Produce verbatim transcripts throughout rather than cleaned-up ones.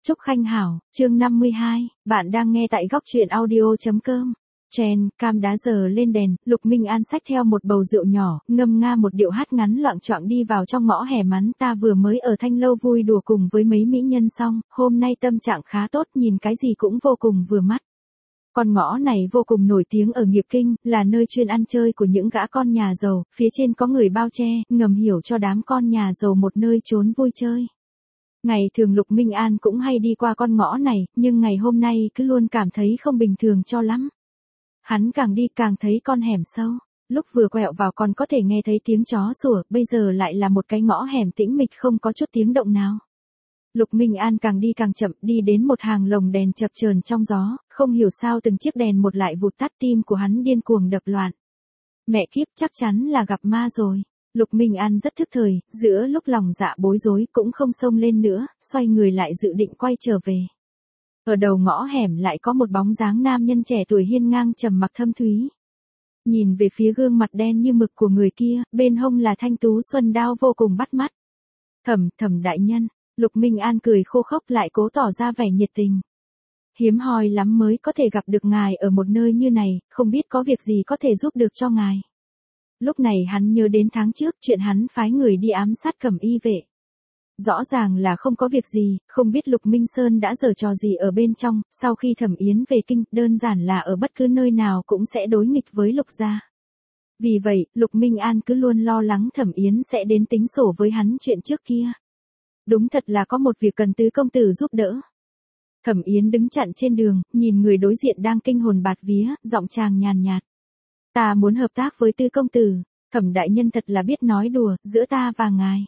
Trúc Khanh Hảo, chương năm mươi hai, bạn đang nghe tại góc truyện audio.com. Chen, cam đá giờ lên đèn, Lục Minh An xách theo một bầu rượu nhỏ, ngâm nga một điệu hát ngắn loạng choạng đi vào trong ngõ hẻm mắn ta vừa mới ở Thanh Lâu vui đùa cùng với mấy mỹ nhân xong, hôm nay tâm trạng khá tốt, nhìn cái gì cũng vô cùng vừa mắt. Con ngõ này vô cùng nổi tiếng ở Nghiệp Kinh, là nơi chuyên ăn chơi của những gã con nhà giàu, phía trên có người bao che, ngầm hiểu cho đám con nhà giàu một nơi trốn vui chơi. Ngày thường Lục Minh An cũng hay đi qua con ngõ này, nhưng ngày hôm nay cứ luôn cảm thấy không bình thường cho lắm. Hắn càng đi càng thấy con hẻm sâu, lúc vừa quẹo vào còn có thể nghe thấy tiếng chó sủa, bây giờ lại là một cái ngõ hẻm tĩnh mịch không có chút tiếng động nào. Lục Minh An càng đi càng chậm, đi đến một hàng lồng đèn chập chờn trong gió, không hiểu sao từng chiếc đèn một lại vụt tắt, tim của hắn điên cuồng đập loạn. Mẹ kiếp, chắc chắn là gặp ma rồi. Lục Minh An rất thức thời, giữa lúc lòng dạ bối rối cũng không xông lên nữa, xoay người lại dự định quay trở về. Ở đầu ngõ hẻm lại có một bóng dáng nam nhân trẻ tuổi hiên ngang trầm mặc thâm thúy. Nhìn về phía gương mặt đen như mực của người kia, bên hông là thanh tú xuân đao vô cùng bắt mắt. Thẩm, Thẩm đại nhân, Lục Minh An cười khô khốc lại cố tỏ ra vẻ nhiệt tình. Hiếm hoi lắm mới có thể gặp được ngài ở một nơi như này, không biết có việc gì có thể giúp được cho ngài. Lúc này hắn nhớ đến tháng trước chuyện hắn phái người đi ám sát Cẩm Y vệ. Rõ ràng là không có việc gì, không biết Lục Minh Sơn đã giở trò gì ở bên trong, sau khi Thẩm Yến về kinh, đơn giản là ở bất cứ nơi nào cũng sẽ đối nghịch với Lục gia. Vì vậy, Lục Minh An cứ luôn lo lắng Thẩm Yến sẽ đến tính sổ với hắn chuyện trước kia. Đúng thật là có một việc cần tứ công tử giúp đỡ. Thẩm Yến đứng chặn trên đường, nhìn người đối diện đang kinh hồn bạt vía, giọng chàng nhàn nhạt. Ta muốn hợp tác với Tư công tử, Thẩm đại nhân thật là biết nói đùa, giữa ta và ngài.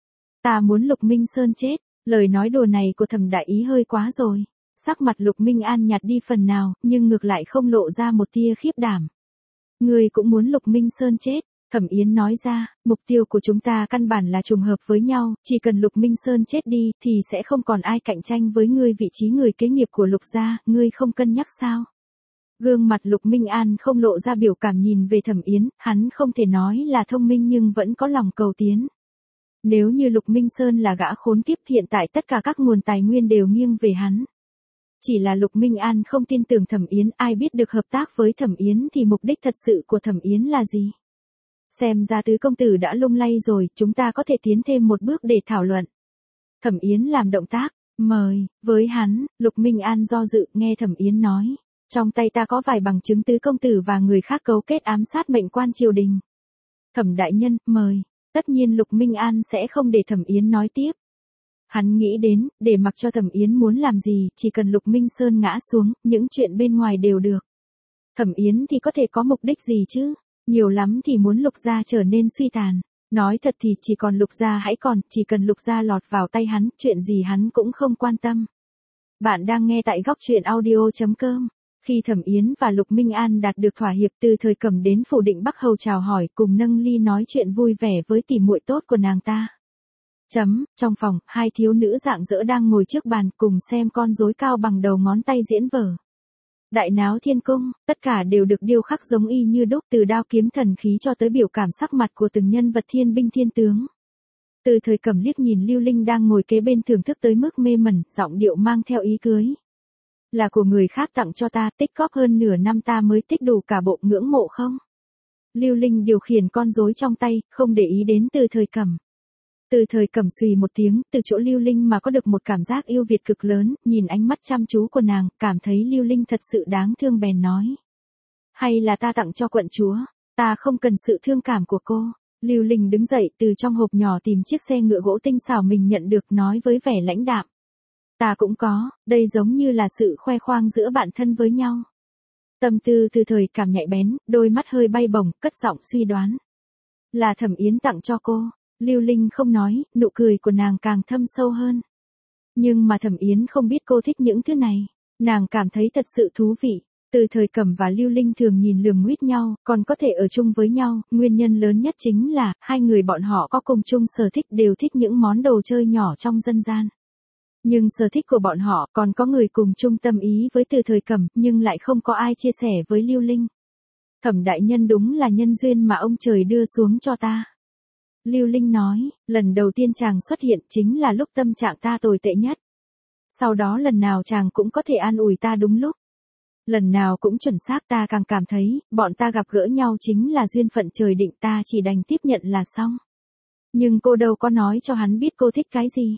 Ta muốn Lục Minh Sơn chết, lời nói đùa này của Thẩm đại ý hơi quá rồi. Sắc mặt Lục Minh An nhạt đi phần nào, nhưng ngược lại không lộ ra một tia khiếp đảm. Ngươi cũng muốn Lục Minh Sơn chết, Thẩm Yến nói ra, mục tiêu của chúng ta căn bản là trùng hợp với nhau, chỉ cần Lục Minh Sơn chết đi, thì sẽ không còn ai cạnh tranh với ngươi vị trí người kế nghiệp của Lục gia, ngươi không cân nhắc sao? Gương mặt Lục Minh An không lộ ra biểu cảm nhìn về Thẩm Yến, hắn không thể nói là thông minh nhưng vẫn có lòng cầu tiến. Nếu như Lục Minh Sơn là gã khốn kiếp, hiện tại tất cả các nguồn tài nguyên đều nghiêng về hắn. Chỉ là Lục Minh An không tin tưởng Thẩm Yến, ai biết được hợp tác với Thẩm Yến thì mục đích thật sự của Thẩm Yến là gì? Xem ra tứ công tử đã lung lay rồi, chúng ta có thể tiến thêm một bước để thảo luận. Thẩm Yến làm động tác, mời, với hắn, Lục Minh An do dự, nghe Thẩm Yến nói. Trong tay ta có vài bằng chứng tứ công tử và người khác cấu kết ám sát mệnh quan triều đình. Thẩm đại nhân, mời. Tất nhiên Lục Minh An sẽ không để Thẩm Yến nói tiếp. Hắn nghĩ đến, để mặc cho Thẩm Yến muốn làm gì, chỉ cần Lục Minh Sơn ngã xuống, những chuyện bên ngoài đều được. Thẩm Yến thì có thể có mục đích gì chứ? Nhiều lắm thì muốn Lục gia trở nên suy tàn. Nói thật thì chỉ còn Lục gia hãy còn, chỉ cần Lục gia lọt vào tay hắn, chuyện gì hắn cũng không quan tâm. Bạn đang nghe tại góc truyện audio.com. Khi Thẩm Yến và Lục Minh An đạt được thỏa hiệp, Từ Thời Cẩm đến phủ Định Bắc Hầu chào hỏi, cùng nâng ly nói chuyện vui vẻ với tỷ muội tốt của nàng ta. Chấm, trong phòng, hai thiếu nữ rạng rỡ đang ngồi trước bàn cùng xem con rối cao bằng đầu ngón tay diễn vở. Đại náo thiên cung, tất cả đều được điêu khắc giống y như đúc, từ đao kiếm thần khí cho tới biểu cảm sắc mặt của từng nhân vật thiên binh thiên tướng. Từ Thời Cẩm liếc nhìn Lưu Linh đang ngồi kế bên thưởng thức tới mức mê mẩn, giọng điệu mang theo ý cưới. Là của người khác tặng cho ta, tích góp hơn nửa năm ta mới tích đủ cả bộ, ngưỡng mộ không? Lưu Linh điều khiển con rối trong tay, không để ý đến Từ Thời Cẩm. Từ Thời Cẩm xùy một tiếng, từ chỗ Lưu Linh mà có được một cảm giác yêu Việt cực lớn, nhìn ánh mắt chăm chú của nàng, cảm thấy Lưu Linh thật sự đáng thương bèn nói. Hay là ta tặng cho quận chúa, ta không cần sự thương cảm của cô. Lưu Linh đứng dậy từ trong hộp nhỏ tìm chiếc xe ngựa gỗ tinh xảo mình nhận được, nói với vẻ lãnh đạm. Ta cũng có, đây giống như là sự khoe khoang giữa bạn thân với nhau. Tâm tư Từ Thời Cảm nhạy bén, đôi mắt hơi bay bổng, cất giọng suy đoán. Là Thẩm Yến tặng cho cô. Lưu Linh không nói, nụ cười của nàng càng thâm sâu hơn. Nhưng mà Thẩm Yến không biết cô thích những thứ này. Nàng cảm thấy thật sự thú vị. Từ Thời Cẩm và Lưu Linh thường nhìn lườm nguýt nhau, còn có thể ở chung với nhau. Nguyên nhân lớn nhất chính là, hai người bọn họ có cùng chung sở thích, đều thích những món đồ chơi nhỏ trong dân gian. Nhưng sở thích của bọn họ còn có người cùng chung tâm ý với Từ Thời Cẩm, nhưng lại không có ai chia sẻ với Lưu Linh. Thẩm đại nhân đúng là nhân duyên mà ông trời đưa xuống cho ta. Lưu Linh nói, lần đầu tiên chàng xuất hiện chính là lúc tâm trạng ta tồi tệ nhất. Sau đó lần nào chàng cũng có thể an ủi ta đúng lúc. Lần nào cũng chuẩn xác, ta càng cảm thấy, bọn ta gặp gỡ nhau chính là duyên phận trời định, ta chỉ đành tiếp nhận là xong. Nhưng cô đâu có nói cho hắn biết cô thích cái gì.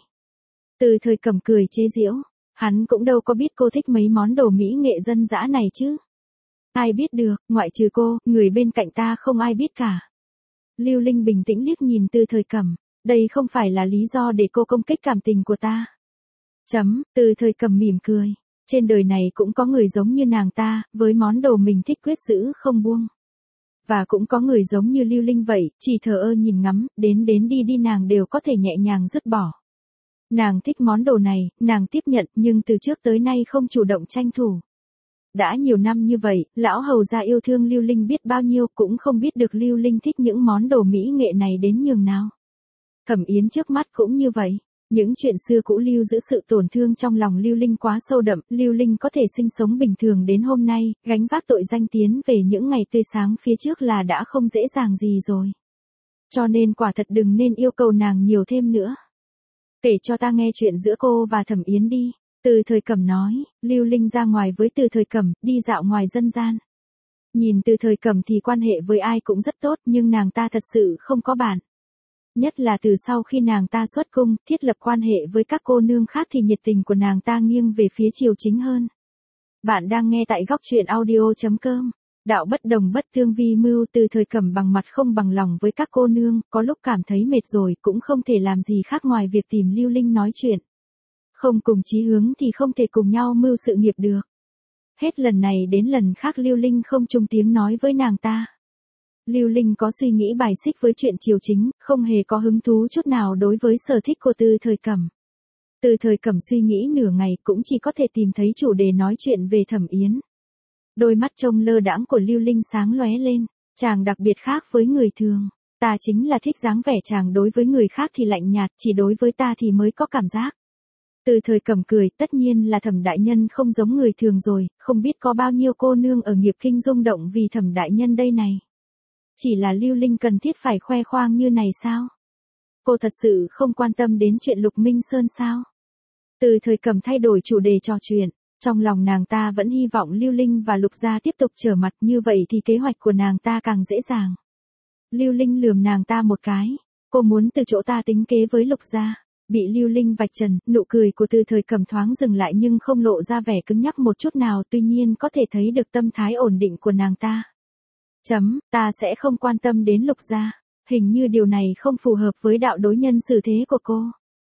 Từ Thời Cẩm cười chế giễu, hắn cũng đâu có biết cô thích mấy món đồ mỹ nghệ dân dã này chứ. Ai biết được, ngoại trừ cô, người bên cạnh ta không ai biết cả. Lưu Linh bình tĩnh liếc nhìn Từ Thời Cẩm, đây không phải là lý do để cô công kích cảm tình của ta. Chấm, Từ Thời Cẩm mỉm cười. Trên đời này cũng có người giống như nàng ta, với món đồ mình thích quyết giữ không buông. Và cũng có người giống như Lưu Linh vậy, chỉ thờ ơ nhìn ngắm, đến đến đi đi nàng đều có thể nhẹ nhàng dứt bỏ. Nàng thích món đồ này, nàng tiếp nhận nhưng từ trước tới nay không chủ động tranh thủ. Đã nhiều năm như vậy, lão hầu gia yêu thương Lưu Linh biết bao nhiêu cũng không biết được Lưu Linh thích những món đồ mỹ nghệ này đến nhường nào. Thẩm Yến trước mắt cũng như vậy. Những chuyện xưa cũ lưu giữ sự tổn thương trong lòng Lưu Linh quá sâu đậm, Lưu Linh có thể sinh sống bình thường đến hôm nay, gánh vác tội danh tiến về những ngày tươi sáng phía trước là đã không dễ dàng gì rồi. Cho nên quả thật đừng nên yêu cầu nàng nhiều thêm nữa. Kể cho ta nghe chuyện giữa cô và Thẩm Yến đi. Từ Thời Cẩm nói, Lưu Linh ra ngoài với Từ Thời Cẩm, đi dạo ngoài dân gian. Nhìn Từ Thời Cẩm thì quan hệ với ai cũng rất tốt nhưng nàng ta thật sự không có bạn. Nhất là từ sau khi nàng ta xuất cung, thiết lập quan hệ với các cô nương khác thì nhiệt tình của nàng ta nghiêng về phía triều chính hơn. Bạn đang nghe tại góc truyện audio chấm com. Đạo bất đồng bất thương vi mưu. Từ Thời Cẩm bằng mặt không bằng lòng với các cô nương, có lúc cảm thấy mệt rồi cũng không thể làm gì khác ngoài việc tìm Lưu Linh nói chuyện. Không cùng chí hướng thì không thể cùng nhau mưu sự nghiệp được. Hết lần này đến lần khác Lưu Linh không chung tiếng nói với nàng ta. Lưu Linh có suy nghĩ bài xích với chuyện triều chính, không hề có hứng thú chút nào đối với sở thích của Từ Thời Cẩm. Từ Thời Cẩm suy nghĩ nửa ngày cũng chỉ có thể tìm thấy chủ đề nói chuyện về Thẩm Yến. Đôi mắt trông lơ đãng của Lưu Linh sáng lóe lên, chàng đặc biệt khác với người thường. Ta chính là thích dáng vẻ chàng, đối với người khác thì lạnh nhạt, chỉ đối với ta thì mới có cảm giác. Từ Thời Cẩm cười, tất nhiên là Thẩm đại nhân không giống người thường rồi, không biết có bao nhiêu cô nương ở nghiệp kinh rung động vì Thẩm đại nhân đây này. Chỉ là Lưu Linh cần thiết phải khoe khoang như này sao? Cô thật sự không quan tâm đến chuyện Lục Minh Sơn sao? Từ Thời Cẩm thay đổi chủ đề trò chuyện, trong lòng nàng ta vẫn hy vọng Lưu Linh và Lục gia tiếp tục trở mặt, như vậy thì kế hoạch của nàng ta càng dễ dàng. Lưu Linh lườm nàng ta một cái, cô muốn từ chỗ ta tính kế với Lục gia. Bị Lưu Linh vạch trần, nụ cười của Từ Thời Cẩm thoáng dừng lại nhưng không lộ ra vẻ cứng nhắc một chút nào, tuy nhiên có thể thấy được tâm thái ổn định của nàng ta. Chấm, ta sẽ không quan tâm đến Lục gia, hình như điều này không phù hợp với đạo đối nhân xử thế của cô.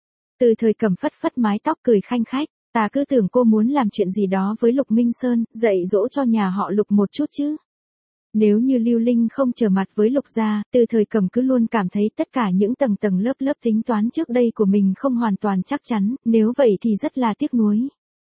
Từ Thời Cẩm phất phất mái tóc cười khanh khách, ta cứ tưởng cô muốn làm chuyện gì đó với Lục Minh Sơn, dạy dỗ cho nhà họ Lục một chút chứ. Nếu như Lưu Linh không trở mặt với Lục gia, Từ Thời Cẩm cứ luôn cảm thấy tất cả những tầng tầng lớp lớp tính toán trước đây của mình không hoàn toàn chắc chắn, nếu vậy thì rất là tiếc nuối.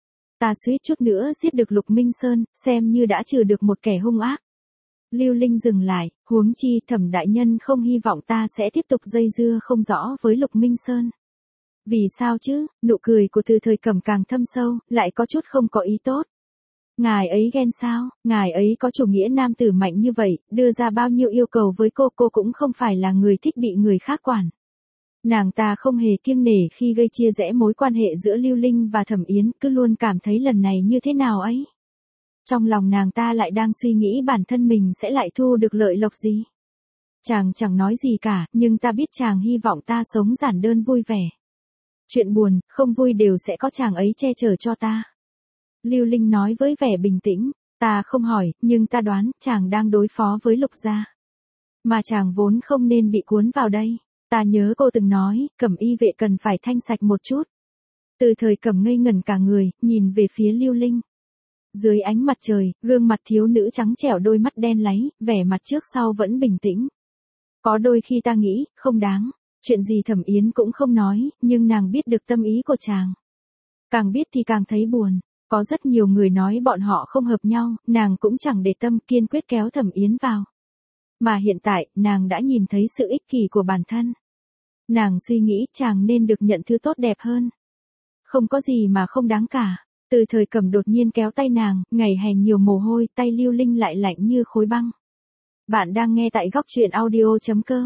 Ta suýt chút nữa giết được Lục Minh Sơn, xem như đã trừ được một kẻ hung ác. Lưu Linh dừng lại, huống chi Thẩm đại nhân không hy vọng ta sẽ tiếp tục dây dưa không rõ với Lục Minh Sơn. Vì sao chứ? Nụ cười của Từ Thời Cẩm càng thâm sâu, lại có chút không có ý tốt. Ngài ấy ghen sao? Ngài ấy có chủ nghĩa nam tử mạnh như vậy, đưa ra bao nhiêu yêu cầu với cô, cô cũng không phải là người thích bị người khác quản. Nàng ta không hề kiêng nể khi gây chia rẽ mối quan hệ giữa Lưu Linh và Thẩm Yến, cứ luôn cảm thấy lần này như thế nào ấy. Trong lòng nàng ta lại đang suy nghĩ bản thân mình sẽ lại thu được lợi lộc gì. Chàng chẳng nói gì cả, nhưng ta biết chàng hy vọng ta sống giản đơn vui vẻ. Chuyện buồn, không vui đều sẽ có chàng ấy che chở cho ta. Lưu Linh nói với vẻ bình tĩnh, ta không hỏi, nhưng ta đoán, chàng đang đối phó với Lục gia. Mà chàng vốn không nên bị cuốn vào đây. Ta nhớ cô từng nói, Cẩm y vệ cần phải thanh sạch một chút. Từ Thời Cẩm ngây ngẩn cả người, nhìn về phía Lưu Linh. Dưới ánh mặt trời, gương mặt thiếu nữ trắng trẻo, đôi mắt đen láy, vẻ mặt trước sau vẫn bình tĩnh. Có đôi khi ta nghĩ, không đáng, chuyện gì Thẩm Yến cũng không nói, nhưng nàng biết được tâm ý của chàng. Càng biết thì càng thấy buồn. Có rất nhiều người nói bọn họ không hợp nhau, nàng cũng chẳng để tâm, kiên quyết kéo Thẩm Yến vào. Mà hiện tại, nàng đã nhìn thấy sự ích kỷ của bản thân. Nàng suy nghĩ chàng nên được nhận thứ tốt đẹp hơn. Không có gì mà không đáng cả. Từ Thời Cẩm đột nhiên kéo tay nàng, ngày hè nhiều mồ hôi, tay Lưu Linh lại lạnh như khối băng. Bạn đang nghe tại góc truyện audio chấm com.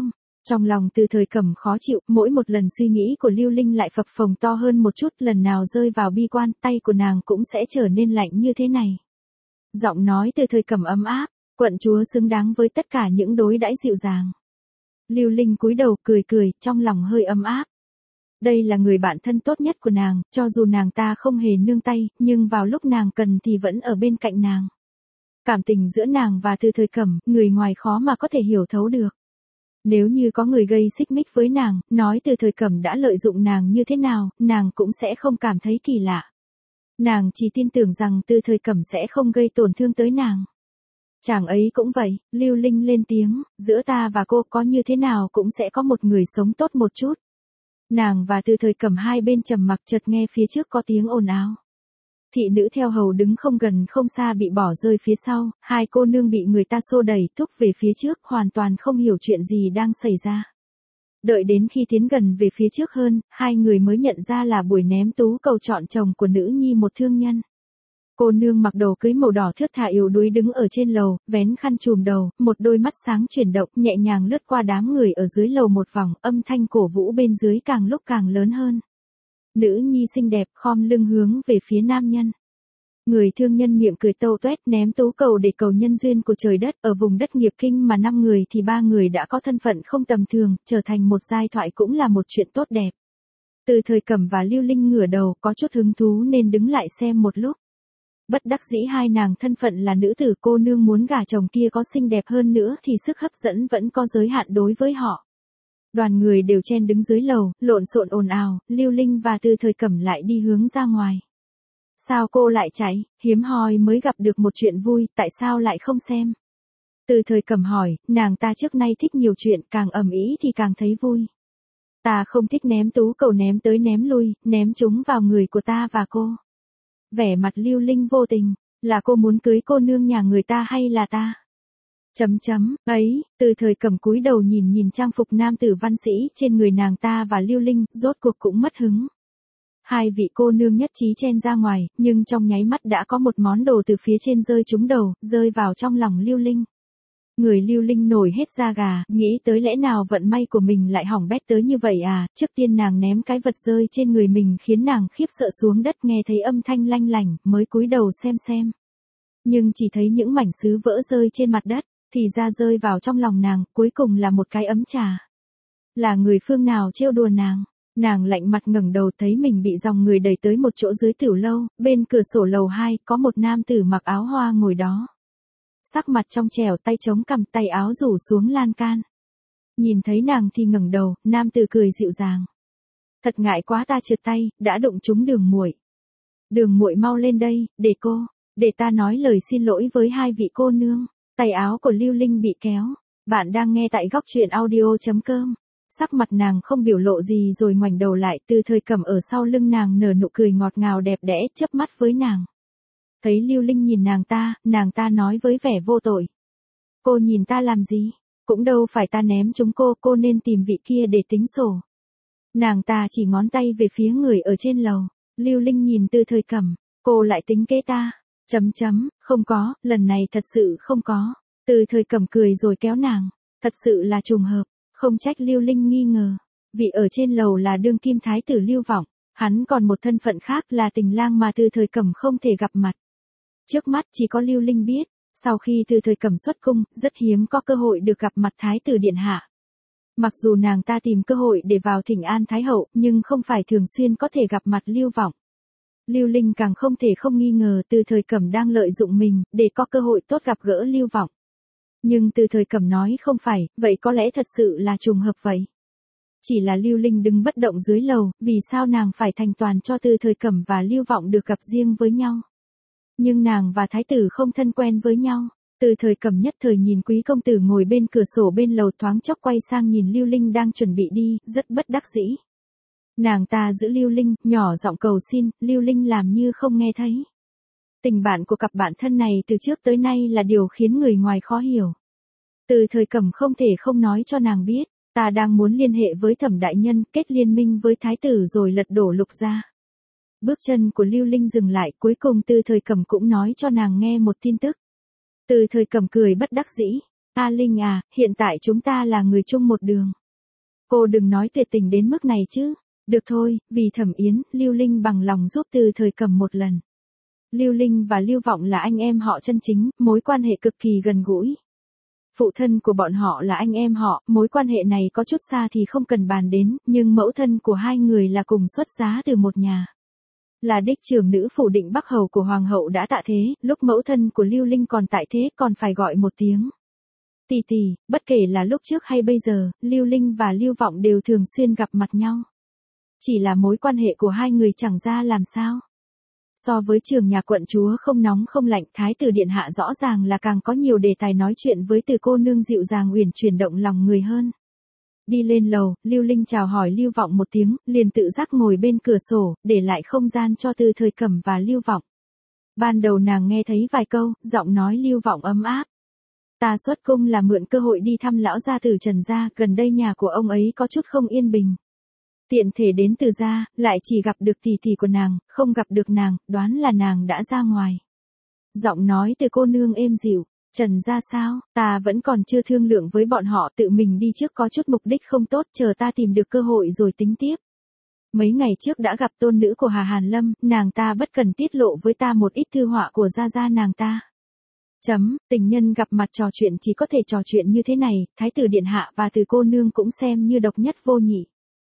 Trong lòng Từ Thời Cẩm khó chịu, mỗi một lần suy nghĩ của Lưu Linh lại phập phồng to hơn một chút, lần nào rơi vào bi quan, tay của nàng cũng sẽ trở nên lạnh như thế này. Giọng nói Từ Thời Cẩm ấm áp, quận chúa xứng đáng với tất cả những đối đãi dịu dàng. Lưu Linh cúi đầu cười cười, trong lòng hơi ấm áp. Đây là người bạn thân tốt nhất của nàng, cho dù nàng ta không hề nương tay, nhưng vào lúc nàng cần thì vẫn ở bên cạnh nàng. Cảm tình giữa nàng và Từ Thời Cẩm, người ngoài khó mà có thể hiểu thấu được. Nếu như có người gây xích mích với nàng, nói Từ Thời Cẩm đã lợi dụng nàng như thế nào, nàng cũng sẽ không cảm thấy kỳ lạ. Nàng chỉ tin tưởng rằng Từ Thời Cẩm sẽ không gây tổn thương tới nàng. Chàng ấy cũng vậy, Lưu Linh lên tiếng, giữa ta và cô có như thế nào cũng sẽ có một người sống tốt một chút. Nàng và Từ Thời Cẩm hai bên trầm mặc, chợt nghe phía trước có tiếng ồn ào. Thị nữ theo hầu đứng không gần không xa bị bỏ rơi phía sau, hai cô nương bị người ta xô đẩy thúc về phía trước, hoàn toàn không hiểu chuyện gì đang xảy ra. Đợi đến khi tiến gần về phía trước hơn, hai người mới nhận ra là buổi ném tú cầu chọn chồng của nữ nhi một thương nhân. Cô nương mặc đồ cưới màu đỏ thướt tha yếu đuối đứng ở trên lầu, vén khăn trùm đầu, một đôi mắt sáng chuyển động nhẹ nhàng lướt qua đám người ở dưới lầu một vòng, âm thanh cổ vũ bên dưới càng lúc càng lớn hơn. Nữ nhi xinh đẹp khom lưng hướng về phía nam nhân. Người thương nhân miệng cười tâu tuét ném tú cầu để cầu nhân duyên của trời đất, ở vùng đất nghiệp kinh mà năm người thì ba người đã có thân phận không tầm thường, trở thành một giai thoại cũng là một chuyện tốt đẹp. Từ Thời Cẩm và Lưu Linh ngửa đầu có chút hứng thú nên đứng lại xem một lúc. Bất đắc dĩ hai nàng thân phận là nữ tử, cô nương muốn gả chồng kia có xinh đẹp hơn nữa thì sức hấp dẫn vẫn có giới hạn đối với họ. Đoàn người đều chen đứng dưới lầu, lộn xộn ồn ào, Lưu Linh và Từ Thời Cẩm lại đi hướng ra ngoài. Sao cô lại chạy, hiếm hoi mới gặp được một chuyện vui, tại sao lại không xem? Từ Thời Cẩm hỏi, nàng ta trước nay thích nhiều chuyện, càng ầm ĩ thì càng thấy vui. Ta không thích ném tú cầu ném tới ném lui, ném chúng vào người của ta và cô. Vẻ mặt Lưu Linh vô tình, là cô muốn cưới cô nương nhà người ta hay là ta? Chấm chấm, ấy, Từ Thời Cẩm cúi đầu nhìn nhìn trang phục nam tử văn sĩ trên người nàng ta và Lưu Linh, rốt cuộc cũng mất hứng. Hai vị cô nương nhất trí chen ra ngoài, nhưng trong nháy mắt đã có một món đồ từ phía trên rơi trúng đầu, rơi vào trong lòng Lưu Linh. Người Lưu Linh nổi hết da gà, nghĩ tới lẽ nào vận may của mình lại hỏng bét tới như vậy à, trước tiên nàng ném cái vật rơi trên người mình khiến nàng khiếp sợ xuống đất, nghe thấy âm thanh lanh lảnh, mới cúi đầu xem xem. Nhưng chỉ thấy những mảnh sứ vỡ rơi trên mặt đất, thì ra rơi vào trong lòng nàng, cuối cùng là một cái ấm trà. Là người phương nào trêu đùa nàng? Nàng lạnh mặt ngẩng đầu thấy mình bị dòng người đẩy tới một chỗ dưới tiểu lâu, bên cửa sổ lầu hai có một nam tử mặc áo hoa ngồi đó. Sắc mặt trong trẻo, tay chống cằm, tay áo rủ xuống lan can. Nhìn thấy nàng thì ngẩng đầu, nam tử cười dịu dàng. Thật ngại quá, ta trượt tay, đã đụng trúng Đường muội. Đường muội mau lên đây, để cô, để ta nói lời xin lỗi với hai vị cô nương. Tay áo của Lưu Linh bị kéo. Bạn đang nghe tại góc truyện audio chấm com. Sắc mặt nàng không biểu lộ gì rồi ngoảnh đầu lại, Từ Thời Cẩm ở sau lưng nàng nở nụ cười ngọt ngào đẹp đẽ, chớp mắt với nàng. Thấy Lưu Linh nhìn nàng ta, nàng ta nói với vẻ vô tội. Cô nhìn ta làm gì? Cũng đâu phải ta ném chúng cô, cô nên tìm vị kia để tính sổ. Nàng ta chỉ ngón tay về phía người ở trên lầu. Lưu Linh nhìn Từ Thời Cẩm, cô lại tính kế ta. Chấm chấm, không có, lần này thật sự không có. Từ Thời Cẩm cười rồi kéo nàng. Thật sự là trùng hợp. Không trách Lưu Linh nghi ngờ. Vị ở trên lầu là đương kim thái tử Lưu Vọng. Hắn còn một thân phận khác là tình lang mà Từ Thời Cẩm không thể gặp mặt. Trước mắt chỉ có Lưu Linh biết. Sau khi Từ Thời Cẩm xuất cung, rất hiếm có cơ hội được gặp mặt thái tử điện hạ. Mặc dù nàng ta tìm cơ hội để vào thỉnh an thái hậu, nhưng không phải thường xuyên có thể gặp mặt Lưu Vọng. Lưu Linh càng không thể không nghi ngờ Từ Thời Cẩm đang lợi dụng mình, để có cơ hội tốt gặp gỡ Lưu Vọng. Nhưng Từ Thời Cẩm nói không phải, vậy có lẽ thật sự là trùng hợp vậy. Chỉ là Lưu Linh đứng bất động dưới lầu, vì sao nàng phải thành toàn cho Từ Thời Cẩm và Lưu Vọng được gặp riêng với nhau. Nhưng nàng và thái tử không thân quen với nhau. Từ Thời Cẩm nhất thời nhìn quý công tử ngồi bên cửa sổ bên lầu, thoáng chốc quay sang nhìn Lưu Linh đang chuẩn bị đi, rất bất đắc dĩ. Nàng ta giữ Lưu Linh, nhỏ giọng cầu xin, Lưu Linh làm như không nghe thấy. Tình bạn của cặp bạn thân này từ trước tới nay là điều khiến người ngoài khó hiểu. Từ Thời Cẩm không thể không nói cho nàng biết, ta đang muốn liên hệ với Thẩm đại nhân, kết liên minh với thái tử rồi lật đổ Lục gia. Bước chân của Lưu Linh dừng lại, cuối cùng Từ Thời Cẩm cũng nói cho nàng nghe một tin tức. Từ Thời Cẩm cười bất đắc dĩ, A Linh à, hiện tại chúng ta là người chung một đường. Cô đừng nói tuyệt tình đến mức này chứ. Được thôi, vì Thẩm Yến, Lưu Linh bằng lòng giúp Từ Thời Cẩm một lần. Lưu Linh và Lưu Vọng là anh em họ chân chính, mối quan hệ cực kỳ gần gũi. Phụ thân của bọn họ là anh em họ, mối quan hệ này có chút xa thì không cần bàn đến, nhưng mẫu thân của hai người là cùng xuất giá từ một nhà. Là đích trưởng nữ phủ Định Bắc Hầu của Hoàng hậu đã tạ thế, lúc mẫu thân của Lưu Linh còn tại thế còn phải gọi một tiếng tỷ tỷ, bất kể là lúc trước hay bây giờ, Lưu Linh và Lưu Vọng đều thường xuyên gặp mặt nhau. Chỉ là mối quan hệ của hai người chẳng ra làm sao. So với trường nhà quận chúa không nóng không lạnh, thái tử điện hạ rõ ràng là càng có nhiều đề tài nói chuyện với Từ cô nương dịu dàng uyển chuyển động lòng người hơn. Đi lên lầu, Lưu Linh chào hỏi Lưu Vọng một tiếng, liền tự giác ngồi bên cửa sổ, để lại không gian cho Từ Thời Cẩm và Lưu Vọng. Ban đầu nàng nghe thấy vài câu, giọng nói Lưu Vọng ấm áp. Ta xuất cung là mượn cơ hội đi thăm lão gia tử Trần gia, gần đây nhà của ông ấy có chút không yên bình. Tiện thể đến Từ gia, lại chỉ gặp được tỷ tỷ của nàng, không gặp được nàng, đoán là nàng đã ra ngoài. Giọng nói Từ cô nương êm dịu. Trần gia sao, ta vẫn còn chưa thương lượng với bọn họ, tự mình đi trước có chút mục đích không tốt, chờ ta tìm được cơ hội rồi tính tiếp. Mấy ngày trước đã gặp tôn nữ của Hà Hàn Lâm, nàng ta bất cần tiết lộ với ta một ít thư họa của gia gia nàng ta. Chấm, tình nhân gặp mặt trò chuyện chỉ có thể trò chuyện như thế này, thái tử điện hạ và Từ cô nương cũng xem như độc nhất vô nhị.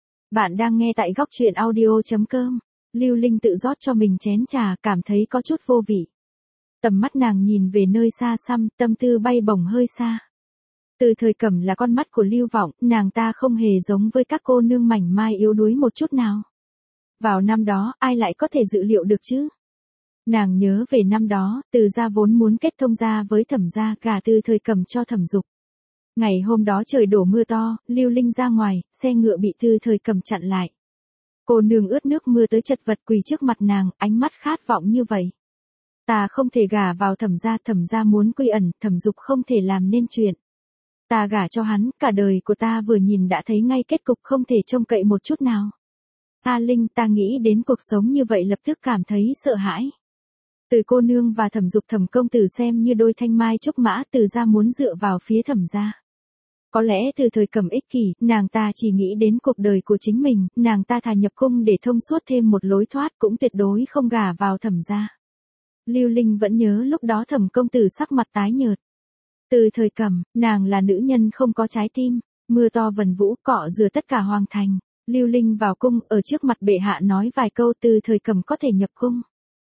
Bạn đang nghe tại góc truyện audio chấm com. Lưu Linh tự rót cho mình chén trà, cảm thấy có chút vô vị. Tầm mắt nàng nhìn về nơi xa xăm, tâm tư bay bổng hơi xa. Từ Thời Cẩm là con mắt của Lưu Vọng, nàng ta không hề giống với các cô nương mảnh mai yếu đuối một chút nào. Vào năm đó, ai lại có thể dự liệu được chứ? Nàng nhớ về năm đó, Từ gia vốn muốn kết thông gia với Thẩm gia, gả Từ Thời Cẩm cho Thẩm Dục. Ngày hôm đó trời đổ mưa to, Lưu Linh ra ngoài, xe ngựa bị Từ Thời Cẩm chặn lại. Cô nương ướt nước mưa tới chật vật quỳ trước mặt nàng, ánh mắt khát vọng như vậy. Ta không thể gả vào Thẩm gia, Thẩm gia muốn quy ẩn, Thẩm Dục không thể làm nên chuyện. Ta gả cho hắn, cả đời của ta vừa nhìn đã thấy ngay kết cục không thể trông cậy một chút nào. A Linh, ta nghĩ đến cuộc sống như vậy lập tức cảm thấy sợ hãi. Từ cô nương và Thẩm Dục Thẩm công tử xem như đôi thanh mai trúc mã, Từ gia muốn dựa vào phía Thẩm gia. Có lẽ Từ Thời Cẩm ích kỷ, nàng ta chỉ nghĩ đến cuộc đời của chính mình, nàng ta thà nhập cung để thông suốt thêm một lối thoát, cũng tuyệt đối không gả vào Thẩm gia. Lưu Linh vẫn nhớ lúc đó Thẩm công tử sắc mặt tái nhợt. Từ Thời Cẩm, nàng là nữ nhân không có trái tim, mưa to vần vũ cọ rửa tất cả hoàng thành. Lưu Linh vào cung, ở trước mặt bệ hạ nói vài câu, Từ Thời Cẩm có thể nhập cung.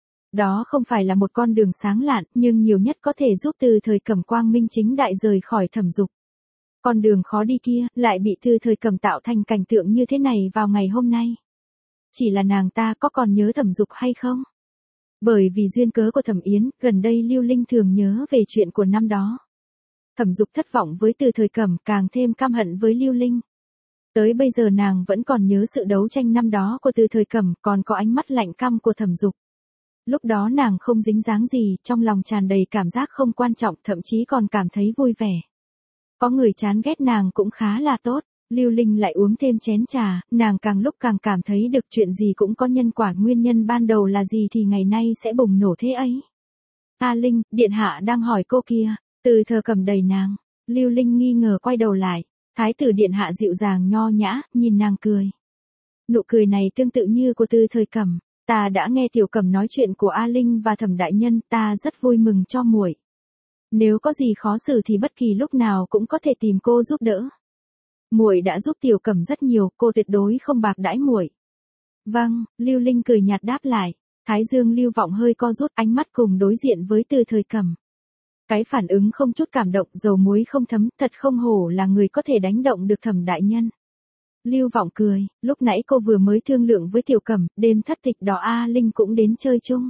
Đó không phải là một con đường sáng lạn, nhưng nhiều nhất có thể giúp Từ Thời Cẩm quang minh chính đại rời khỏi Thẩm Dục. Con đường khó đi kia, lại bị Từ Thời Cẩm tạo thành cảnh tượng như thế này vào ngày hôm nay. Chỉ là nàng ta có còn nhớ Thẩm Dục hay không? Bởi vì duyên cớ của Thẩm Yến, gần đây Lưu Linh thường nhớ về chuyện của năm đó. Thẩm Dục thất vọng với Từ Thời Cẩm, càng thêm căm hận với Lưu Linh. Tới bây giờ nàng vẫn còn nhớ sự đấu tranh năm đó của Từ Thời Cẩm, còn có ánh mắt lạnh căm của Thẩm Dục. Lúc đó nàng không dính dáng gì, trong lòng tràn đầy cảm giác không quan trọng, thậm chí còn cảm thấy vui vẻ. Có người chán ghét nàng cũng khá là tốt. Lưu Linh lại uống thêm chén trà, nàng càng lúc càng cảm thấy được chuyện gì cũng có nhân quả, nguyên nhân ban đầu là gì thì ngày nay sẽ bùng nổ thế ấy. A Linh, điện hạ đang hỏi cô kia. Từ Thời Cẩm đầy nàng. Lưu Linh nghi ngờ quay đầu lại. Thái tử điện hạ dịu dàng nho nhã, nhìn nàng cười. Nụ cười này tương tự như của Từ Thời Cẩm. Ta đã nghe Tiểu Cẩm nói chuyện của A Linh và Thẩm đại nhân, ta rất vui mừng cho muội. Nếu có gì khó xử thì bất kỳ lúc nào cũng có thể tìm cô giúp đỡ. Muội đã giúp Tiểu Cẩm rất nhiều, cô tuyệt đối không bạc đãi muội. Vâng, Lưu Linh cười nhạt đáp lại. Thái dương Lưu Vọng hơi co rút, ánh mắt cùng đối diện với Từ Thời Cẩm. Cái phản ứng không chút cảm động, dầu muối không thấm, thật không hổ là người có thể đánh động được Thẩm đại nhân. Lưu Vọng cười, lúc nãy cô vừa mới thương lượng với Tiểu Cẩm, đêm thất tịch đó A Linh cũng đến chơi chung.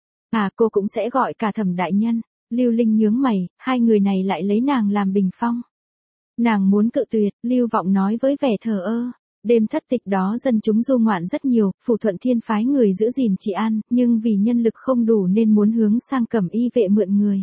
À, cô cũng sẽ gọi cả Thẩm đại nhân. Lưu Linh nhướng mày, hai người này lại lấy nàng làm bình phong. Nàng muốn cự tuyệt, Lưu Vọng nói với vẻ thờ ơ. Đêm thất tịch đó dân chúng du ngoạn rất nhiều, Phủ Thuận Thiên phái người giữ gìn trị an, nhưng vì nhân lực không đủ nên muốn hướng sang Cẩm y vệ mượn người.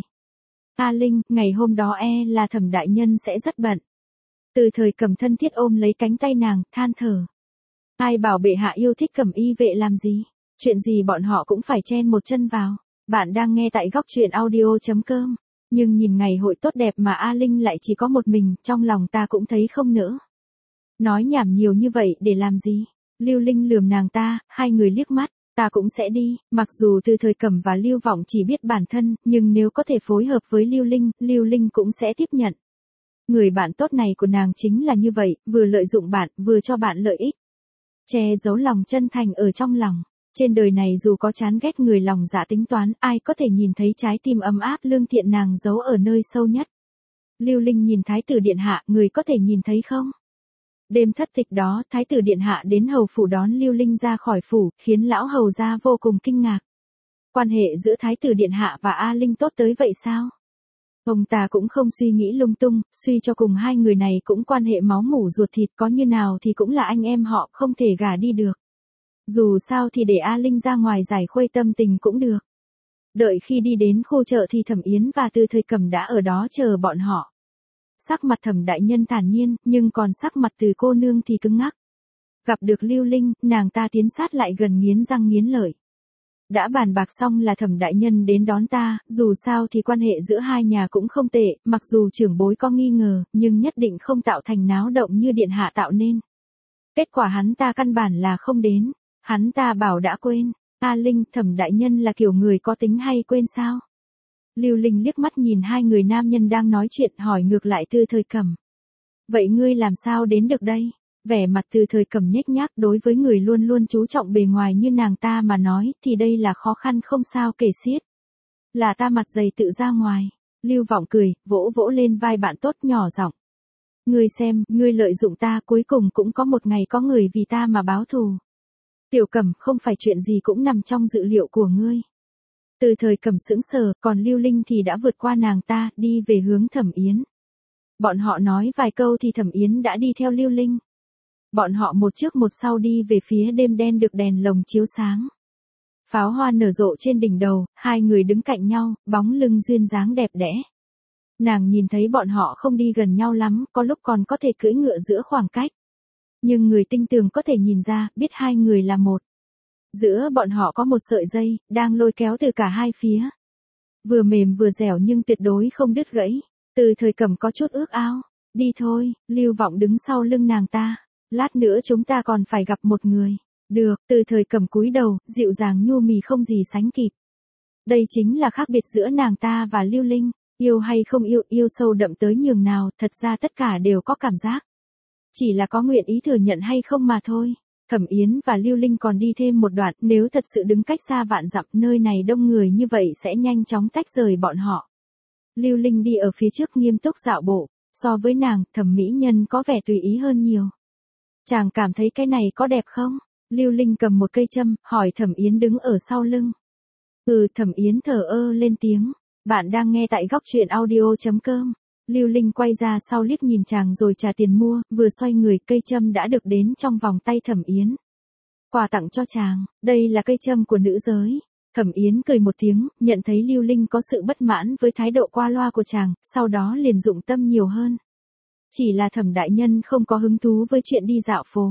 A Linh, ngày hôm đó e là Thẩm đại nhân sẽ rất bận. Từ Thời Cẩm thân thiết ôm lấy cánh tay nàng, than thở. Ai bảo bệ hạ yêu thích Cẩm y vệ làm gì? Chuyện gì bọn họ cũng phải chen một chân vào. Bạn đang nghe tại góc truyện audio chấm com. Nhưng nhìn ngày hội tốt đẹp mà A Linh lại chỉ có một mình, trong lòng ta cũng thấy không nỡ. Nói nhảm nhiều như vậy để làm gì? Lưu Linh lườm nàng ta, hai người liếc mắt, ta cũng sẽ đi, mặc dù Từ Thời Cẩm và Lưu Vọng chỉ biết bản thân, nhưng nếu có thể phối hợp với Lưu Linh, Lưu Linh cũng sẽ tiếp nhận. Người bạn tốt này của nàng chính là như vậy, vừa lợi dụng bạn, vừa cho bạn lợi ích. Che giấu lòng chân thành ở trong lòng. Trên đời này dù có chán ghét người lòng dạ tính toán, ai có thể nhìn thấy trái tim ấm áp lương thiện nàng giấu ở nơi sâu nhất. Lưu Linh nhìn Thái tử điện hạ, người có thể nhìn thấy không? Đêm thất tịch đó, Thái tử điện hạ đến hầu phủ đón Lưu Linh ra khỏi phủ, khiến lão hầu gia vô cùng kinh ngạc. Quan hệ giữa Thái tử điện hạ và A Linh tốt tới vậy sao? Ông ta cũng không suy nghĩ lung tung, suy cho cùng hai người này cũng quan hệ máu mủ ruột thịt, có như nào thì cũng là anh em họ, không thể gả đi được. Dù sao thì để A Linh ra ngoài giải khuây tâm tình cũng được. Đợi khi đi đến khu chợ thì Thẩm Yến và Từ Thời Cẩm đã ở đó chờ bọn họ. Sắc mặt Thẩm đại nhân thản nhiên, nhưng còn sắc mặt Từ cô nương thì cứng ngắc. Gặp được Lưu Linh, nàng ta tiến sát lại gần nghiến răng nghiến lợi. Đã bàn bạc xong là Thẩm đại nhân đến đón ta, dù sao thì quan hệ giữa hai nhà cũng không tệ, mặc dù trưởng bối có nghi ngờ, nhưng nhất định không tạo thành náo động như điện hạ tạo nên. Kết quả hắn ta căn bản là không đến, hắn ta bảo đã quên. A Linh, Thẩm đại nhân là kiểu người có tính hay quên sao? Lưu Linh liếc mắt nhìn hai người nam nhân đang nói chuyện, hỏi ngược lại Từ Thời Cẩm. Vậy ngươi làm sao đến được đây? Vẻ mặt Từ Thời Cẩm nhếch nhác, đối với người luôn luôn chú trọng bề ngoài như nàng ta mà nói, thì đây là khó khăn không sao kể xiết. Là ta mặt dày tự ra ngoài. Lưu Vọng cười, vỗ vỗ lên vai bạn tốt nhỏ giọng. Ngươi xem, ngươi lợi dụng ta, cuối cùng cũng có một ngày có người vì ta mà báo thù. Tiểu Cẩm, không phải chuyện gì cũng nằm trong dự liệu của ngươi. Từ Thời Cẩm sững sờ, còn Lưu Linh thì đã vượt qua nàng ta, đi về hướng Thẩm Yến. Bọn họ nói vài câu thì Thẩm Yến đã đi theo Lưu Linh. Bọn họ một trước một sau đi về phía đêm đen được đèn lồng chiếu sáng. Pháo hoa nở rộ trên đỉnh đầu, hai người đứng cạnh nhau, bóng lưng duyên dáng đẹp đẽ. Nàng nhìn thấy bọn họ không đi gần nhau lắm, có lúc còn có thể cưỡi ngựa giữa khoảng cách. Nhưng người tinh tường có thể nhìn ra, biết hai người là một. Giữa bọn họ có một sợi dây, đang lôi kéo từ cả hai phía. Vừa mềm vừa dẻo nhưng tuyệt đối không đứt gãy. Từ Thời Cẩm có chút ước ao. Đi thôi, Lưu Vọng đứng sau lưng nàng ta. Lát nữa chúng ta còn phải gặp một người. Được, Từ Thời Cẩm cúi đầu, dịu dàng nhu mì không gì sánh kịp. Đây chính là khác biệt giữa nàng ta và Lưu Linh. Yêu hay không yêu, yêu sâu đậm tới nhường nào, thật ra tất cả đều có cảm giác. Chỉ là có nguyện ý thừa nhận hay không mà thôi. Thẩm Yến và Lưu Linh còn đi thêm một đoạn, nếu thật sự đứng cách xa vạn dặm, nơi này đông người như vậy sẽ nhanh chóng tách rời bọn họ. Lưu Linh đi ở phía trước nghiêm túc dạo bộ, so với nàng, Thẩm mỹ nhân có vẻ tùy ý hơn nhiều. Chàng cảm thấy cái này có đẹp không? Lưu Linh cầm một cây châm, hỏi Thẩm Yến đứng ở sau lưng. Ừ, Thẩm Yến thở ơ lên tiếng. Bạn đang nghe tại góc truyện audio chấm com. Lưu Linh quay ra sau liếc nhìn chàng rồi trả tiền mua, vừa xoay người cây châm đã được đến trong vòng tay Thẩm Yến. Quà tặng cho chàng, đây là cây châm của nữ giới. Thẩm Yến cười một tiếng, nhận thấy Lưu Linh có sự bất mãn với thái độ qua loa của chàng, sau đó liền dụng tâm nhiều hơn. Chỉ là Thẩm đại nhân không có hứng thú với chuyện đi dạo phố.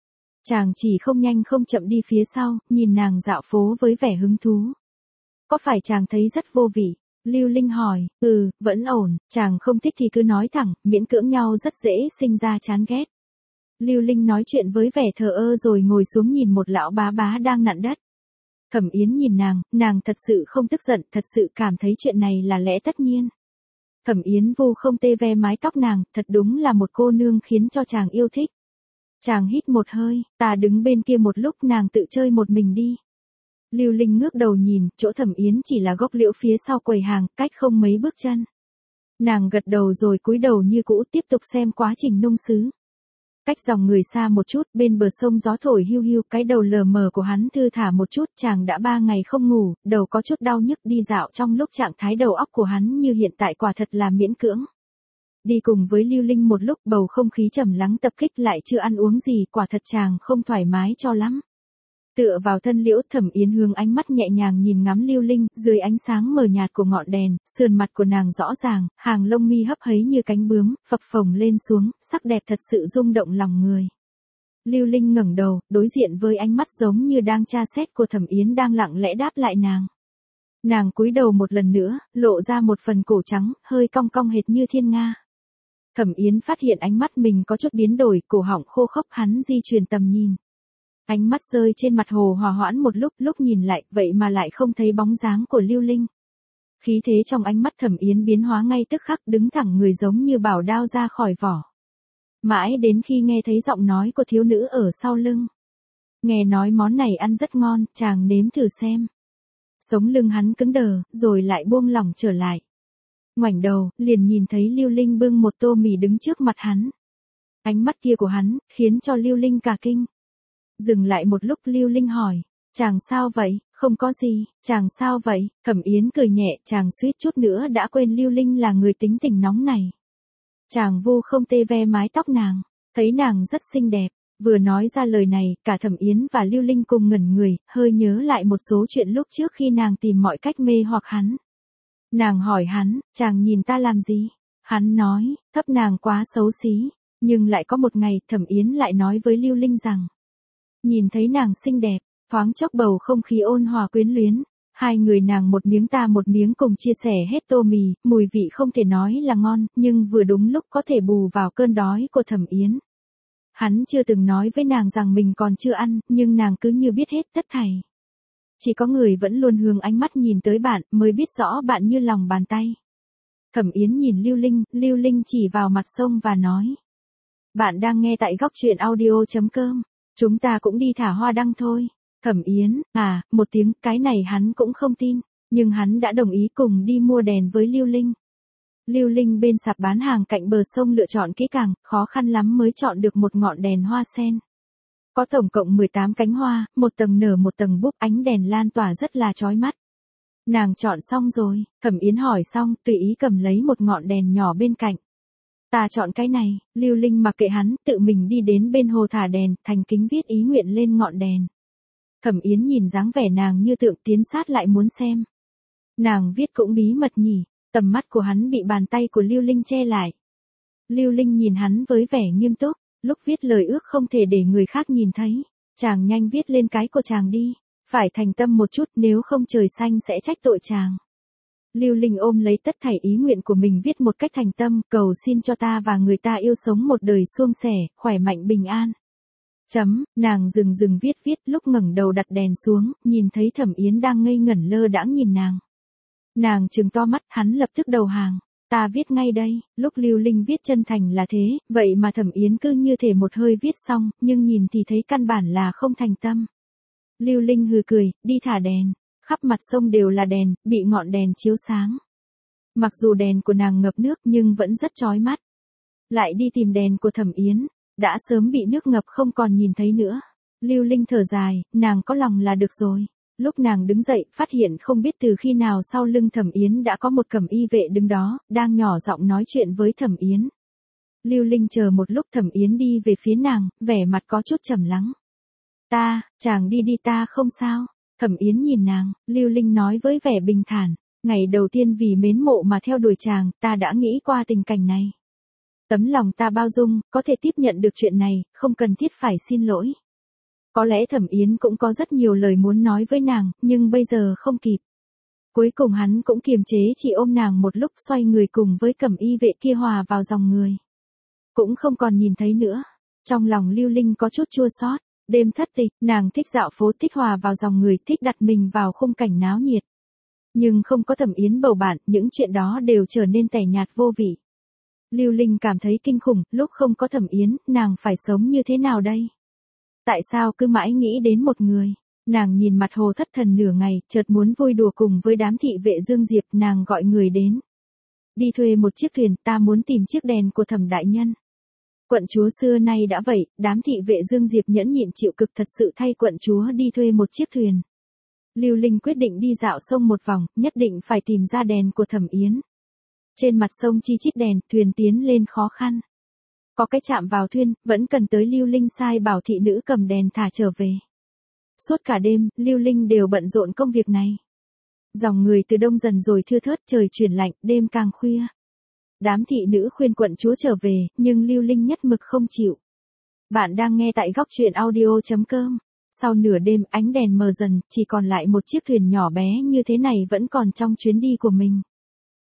Chàng chỉ không nhanh không chậm đi phía sau, nhìn nàng dạo phố với vẻ hứng thú. Có phải chàng thấy rất vô vị? Lưu Linh hỏi, ừ, vẫn ổn, chàng không thích thì cứ nói thẳng, miễn cưỡng nhau rất dễ sinh ra chán ghét. Lưu Linh nói chuyện với vẻ thờ ơ rồi ngồi xuống nhìn một lão bá bá đang nặn đất. Thẩm Yến nhìn nàng, nàng thật sự không tức giận, thật sự cảm thấy chuyện này là lẽ tất nhiên. Thẩm Yến vu không tê ve mái tóc nàng, thật đúng là một cô nương khiến cho chàng yêu thích. Chàng hít một hơi, ta đứng bên kia một lúc nàng tự chơi một mình đi. Lưu Linh ngước đầu nhìn, chỗ Thẩm Yến chỉ là gốc liễu phía sau quầy hàng, cách không mấy bước chân. Nàng gật đầu rồi cúi đầu như cũ tiếp tục xem quá trình nung sứ. Cách dòng người xa một chút, bên bờ sông gió thổi hiu hiu, cái đầu lờ mờ của hắn thư thả một chút, chàng đã ba ngày không ngủ, đầu có chút đau nhức, đi dạo trong lúc trạng thái đầu óc của hắn như hiện tại quả thật là miễn cưỡng. Đi cùng với Lưu Linh một lúc bầu không khí trầm lắng tập kích lại chưa ăn uống gì, quả thật chàng không thoải mái cho lắm. Tựa vào thân liễu, Thẩm Yến hướng ánh mắt nhẹ nhàng nhìn ngắm Lưu Linh, dưới ánh sáng mờ nhạt của ngọn đèn, sườn mặt của nàng rõ ràng, hàng lông mi hấp hấy như cánh bướm, phập phồng lên xuống, sắc đẹp thật sự rung động lòng người. Lưu Linh ngẩng đầu, đối diện với ánh mắt giống như đang tra xét của Thẩm Yến đang lặng lẽ đáp lại nàng. Nàng cúi đầu một lần nữa, lộ ra một phần cổ trắng, hơi cong cong hệt như thiên nga. Thẩm Yến phát hiện ánh mắt mình có chút biến đổi, cổ họng khô khốc, hắn di chuyển tầm nhìn. Ánh mắt rơi trên mặt Hồ Hòa hoãn một lúc, lúc nhìn lại, vậy mà lại không thấy bóng dáng của Lưu Linh. Khí thế trong ánh mắt Thẩm Yến biến hóa ngay tức khắc, đứng thẳng người giống như bảo đao ra khỏi vỏ. Mãi đến khi nghe thấy giọng nói của thiếu nữ ở sau lưng. Nghe nói món này ăn rất ngon, chàng nếm thử xem. Sống lưng hắn cứng đờ, rồi lại buông lỏng trở lại. Ngoảnh đầu, liền nhìn thấy Lưu Linh bưng một tô mì đứng trước mặt hắn. Ánh mắt kia của hắn, khiến cho Lưu Linh cả kinh. Dừng lại một lúc, Lưu Linh hỏi, chàng sao vậy? Không có gì, chàng sao vậy? Thẩm Yến cười nhẹ, chàng suýt chút nữa đã quên Lưu Linh là người tính tình nóng này. Chàng vu không tê ve mái tóc nàng, thấy nàng rất xinh đẹp. Vừa nói ra lời này, cả Thẩm Yến và Lưu Linh cùng ngẩn người, hơi nhớ lại một số chuyện lúc trước khi nàng tìm mọi cách mê hoặc hắn. Nàng hỏi hắn, chàng nhìn ta làm gì? Hắn nói, thấp nàng quá xấu xí. Nhưng lại có một ngày, Thẩm Yến lại nói với Lưu Linh rằng, nhìn thấy nàng xinh đẹp, thoáng chốc bầu không khí ôn hòa quyến luyến. Hai người nàng một miếng ta một miếng cùng chia sẻ hết tô mì, mùi vị không thể nói là ngon, nhưng vừa đúng lúc có thể bù vào cơn đói của Thẩm Yến. Hắn chưa từng nói với nàng rằng mình còn chưa ăn, nhưng nàng cứ như biết hết tất thảy. Chỉ có người vẫn luôn hướng ánh mắt nhìn tới bạn, mới biết rõ bạn như lòng bàn tay. Thẩm Yến nhìn Lưu Linh, Lưu Linh chỉ vào mặt sông và nói. Bạn đang nghe tại góc truyện audio.com. Chúng ta cũng đi thả hoa đăng thôi. Thẩm Yến, à, một tiếng, cái này hắn cũng không tin. Nhưng hắn đã đồng ý cùng đi mua đèn với Lưu Linh. Lưu Linh bên sạp bán hàng cạnh bờ sông lựa chọn kỹ càng, khó khăn lắm mới chọn được một ngọn đèn hoa sen. Có tổng cộng mười tám cánh hoa, một tầng nở một tầng búp, ánh đèn lan tỏa rất là chói mắt. Nàng chọn xong rồi, Thẩm Yến hỏi xong, tùy ý cầm lấy một ngọn đèn nhỏ bên cạnh. Ta chọn cái này, Lưu Linh mặc kệ hắn, tự mình đi đến bên hồ thả đèn, thành kính viết ý nguyện lên ngọn đèn. Thẩm Yến nhìn dáng vẻ nàng như tượng tiến sát lại muốn xem. Nàng viết cũng bí mật nhỉ, tầm mắt của hắn bị bàn tay của Lưu Linh che lại. Lưu Linh nhìn hắn với vẻ nghiêm túc, lúc viết lời ước không thể để người khác nhìn thấy. Chàng nhanh viết lên cái của chàng đi, phải thành tâm một chút nếu không trời xanh sẽ trách tội chàng. Lưu Linh ôm lấy tất thảy ý nguyện của mình viết một cách thành tâm, cầu xin cho ta và người ta yêu sống một đời suôn sẻ, khỏe mạnh bình an. Chấm, nàng dừng dừng viết viết, lúc ngẩng đầu đặt đèn xuống, nhìn thấy Thẩm Yến đang ngây ngẩn lơ đãng nhìn nàng. Nàng trừng to mắt, hắn lập tức đầu hàng, ta viết ngay đây. Lúc Lưu Linh viết chân thành là thế, vậy mà Thẩm Yến cứ như thể một hơi viết xong, nhưng nhìn thì thấy căn bản là không thành tâm. Lưu Linh hừ cười, đi thả đèn. Khắp mặt sông đều là đèn, bị ngọn đèn chiếu sáng. Mặc dù đèn của nàng ngập nước nhưng vẫn rất chói mắt. Lại đi tìm đèn của Thẩm Yến, đã sớm bị nước ngập không còn nhìn thấy nữa. Lưu Linh thở dài, nàng có lòng là được rồi. Lúc nàng đứng dậy, phát hiện không biết từ khi nào sau lưng Thẩm Yến đã có một cẩm y vệ đứng đó, đang nhỏ giọng nói chuyện với Thẩm Yến. Lưu Linh chờ một lúc, Thẩm Yến đi về phía nàng, vẻ mặt có chút trầm lắng. Ta, chàng đi đi, ta không sao. Thẩm Yến nhìn nàng, Lưu Linh nói với vẻ bình thản, ngày đầu tiên vì mến mộ mà theo đuổi chàng, ta đã nghĩ qua tình cảnh này. Tấm lòng ta bao dung, có thể tiếp nhận được chuyện này, không cần thiết phải xin lỗi. Có lẽ Thẩm Yến cũng có rất nhiều lời muốn nói với nàng, nhưng bây giờ không kịp. Cuối cùng hắn cũng kiềm chế chỉ ôm nàng một lúc, xoay người cùng với cẩm y vệ kia hòa vào dòng người. Cũng không còn nhìn thấy nữa. Trong lòng Lưu Linh có chút chua xót. Đêm thất tịch, nàng thích dạo phố, thích hòa vào dòng người, thích đặt mình vào khung cảnh náo nhiệt. Nhưng không có Thẩm Yến bầu bạn, những chuyện đó đều trở nên tẻ nhạt vô vị. Lưu Linh cảm thấy kinh khủng, lúc không có Thẩm Yến, nàng phải sống như thế nào đây? Tại sao cứ mãi nghĩ đến một người? Nàng nhìn mặt hồ thất thần nửa ngày, chợt muốn vui đùa cùng với đám thị vệ Dương Diệp, nàng gọi người đến. Đi thuê một chiếc thuyền, ta muốn tìm chiếc đèn của Thẩm đại nhân. Quận chúa xưa nay đã vậy, đám thị vệ Dương Diệp nhẫn nhịn chịu cực thật sự thay quận chúa đi thuê một chiếc thuyền. Lưu Linh quyết định đi dạo sông một vòng, nhất định phải tìm ra đèn của Thẩm Yến. Trên mặt sông chi chít đèn, thuyền tiến lên khó khăn. Có cái chạm vào thuyền, vẫn cần tới Lưu Linh sai bảo thị nữ cầm đèn thả trở về. Suốt cả đêm, Lưu Linh đều bận rộn công việc này. Dòng người từ đông dần rồi thưa thớt, trời chuyển lạnh, đêm càng khuya. Đám thị nữ khuyên quận chúa trở về, nhưng Lưu Linh nhất mực không chịu. Bạn đang nghe tại góc truyện audio.com. Sau nửa đêm, ánh đèn mờ dần, chỉ còn lại một chiếc thuyền nhỏ bé như thế này vẫn còn trong chuyến đi của mình.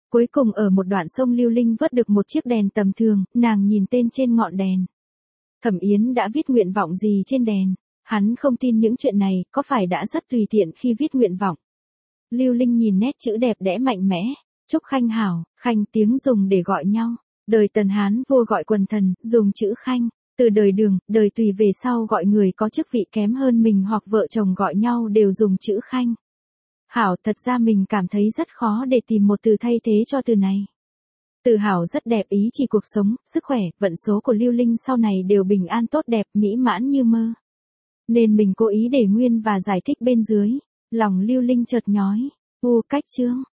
Cuối cùng ở một đoạn sông Lưu Linh vớt được một chiếc đèn tầm thường, nàng nhìn tên trên ngọn đèn. Thẩm Yến đã viết nguyện vọng gì trên đèn? Hắn không tin những chuyện này, có phải đã rất tùy tiện khi viết nguyện vọng? Lưu Linh nhìn nét chữ đẹp đẽ mạnh mẽ. Trúc Khanh hảo, Khanh tiếng dùng để gọi nhau. Đời Tần Hán vua gọi quần thần, dùng chữ Khanh. Từ đời Đường, đời Tùy về sau gọi người có chức vị kém hơn mình hoặc vợ chồng gọi nhau đều dùng chữ Khanh. Hảo, thật ra mình cảm thấy rất khó để tìm một từ thay thế cho từ này. Từ hảo rất đẹp ý chỉ cuộc sống, sức khỏe, vận số của Lưu Linh sau này đều bình an tốt đẹp, mỹ mãn như mơ. Nên mình cố ý để nguyên và giải thích bên dưới. Lòng Lưu Linh chợt nhói. U cách chương.